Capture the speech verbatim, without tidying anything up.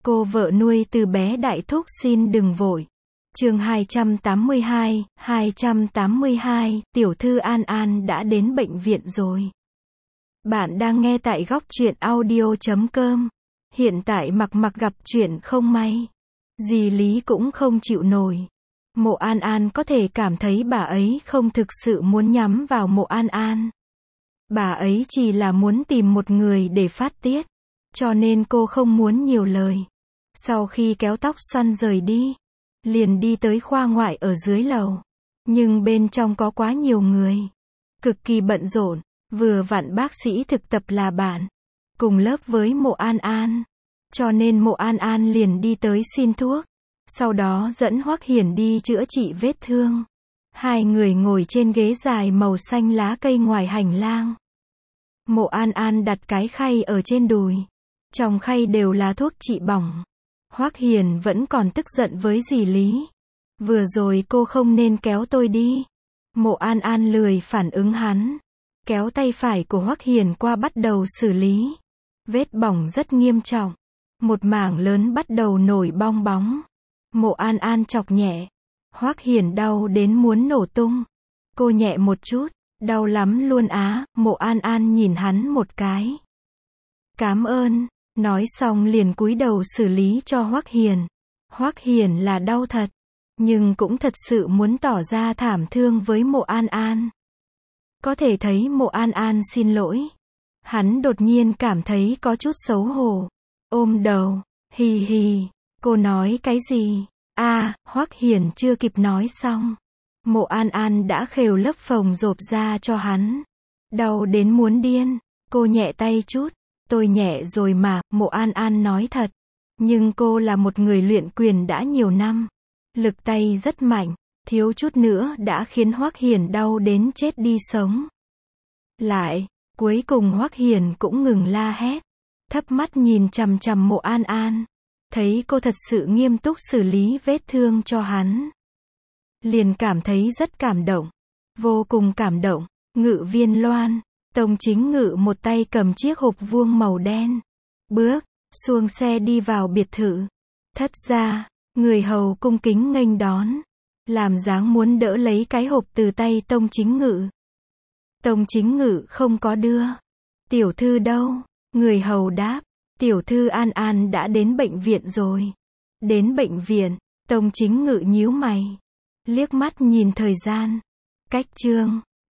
Cô vợ nuôi từ bé đại thúc xin đừng vội. Chương hai trăm tám mươi hai, hai trăm tám mươi hai, tiểu thư An An đã đến bệnh viện rồi. Bạn đang nghe tại góc truyện audio chấm com. Hiện tại Mặc Mặc gặp chuyện không may. Dì Lý cũng không chịu nổi. Mộ An An có thể cảm thấy bà ấy không thực sự muốn nhắm vào Mộ An An. Bà ấy chỉ là muốn tìm một người để phát tiết. Cho nên cô không muốn nhiều lời. Sau khi kéo tóc xoăn rời đi, liền đi tới khoa ngoại ở dưới lầu. Nhưng bên trong có quá nhiều người. Cực kỳ bận rộn, vừa vặn bác sĩ thực tập là bạn cùng lớp với Mộ An An. Cho nên Mộ An An liền đi tới xin thuốc. Sau đó dẫn Hoắc Hiền đi chữa trị vết thương. Hai người ngồi trên ghế dài màu xanh lá cây ngoài hành lang. Mộ An An đặt cái khay ở trên đùi. Trong khay đều là thuốc trị bỏng. Hoắc Hiền vẫn còn tức giận với dì Lý. Vừa rồi cô không nên kéo tôi đi. Mộ An An lười phản ứng hắn. Kéo tay phải của Hoắc Hiền qua bắt đầu xử lý. Vết bỏng rất nghiêm trọng. Một mảng lớn bắt đầu nổi bong bóng. Mộ An An chọc nhẹ. Hoắc Hiền đau đến muốn nổ tung. Cô nhẹ một chút. Đau lắm luôn á. Mộ An An nhìn hắn một cái. Cảm ơn. Nói xong liền cúi đầu xử lý cho Hoắc Hiền. Hoắc Hiền là đau thật. Nhưng cũng thật sự muốn tỏ ra thảm thương với Mộ An An. Có thể thấy Mộ An An xin lỗi. Hắn đột nhiên cảm thấy có chút xấu hổ. Ôm đầu. Hì hì. Cô nói cái gì? À, Hoắc Hiền chưa kịp nói xong. Mộ An An đã khều lớp phồng rộp ra cho hắn. Đau đến muốn điên. Cô nhẹ tay chút. Tôi nhẹ rồi mà, Mộ An An nói thật. Nhưng cô là một người luyện quyền đã nhiều năm. Lực tay rất mạnh. Thiếu chút nữa đã khiến Hoắc Hiền đau đến chết đi sống. Lại, cuối cùng Hoắc Hiền cũng ngừng la hét. Thấp mắt nhìn chằm chằm Mộ An An. Thấy cô thật sự nghiêm túc xử lý vết thương cho hắn. Liền cảm thấy rất cảm động. Vô cùng cảm động. Ngự Viên Loan. Tông Chính Ngự một tay cầm chiếc hộp vuông màu đen. Bước xuông xe đi vào biệt thự. Thất gia, người hầu cung kính nghênh đón. Làm dáng muốn đỡ lấy cái hộp từ tay Tông Chính Ngự. Tông Chính Ngự không có đưa. Tiểu thư đâu? Người hầu đáp. Tiểu thư An An đã đến bệnh viện rồi. Đến bệnh viện, Tông Chính Ngự nhíu mày. Liếc mắt nhìn thời gian. Cách chương.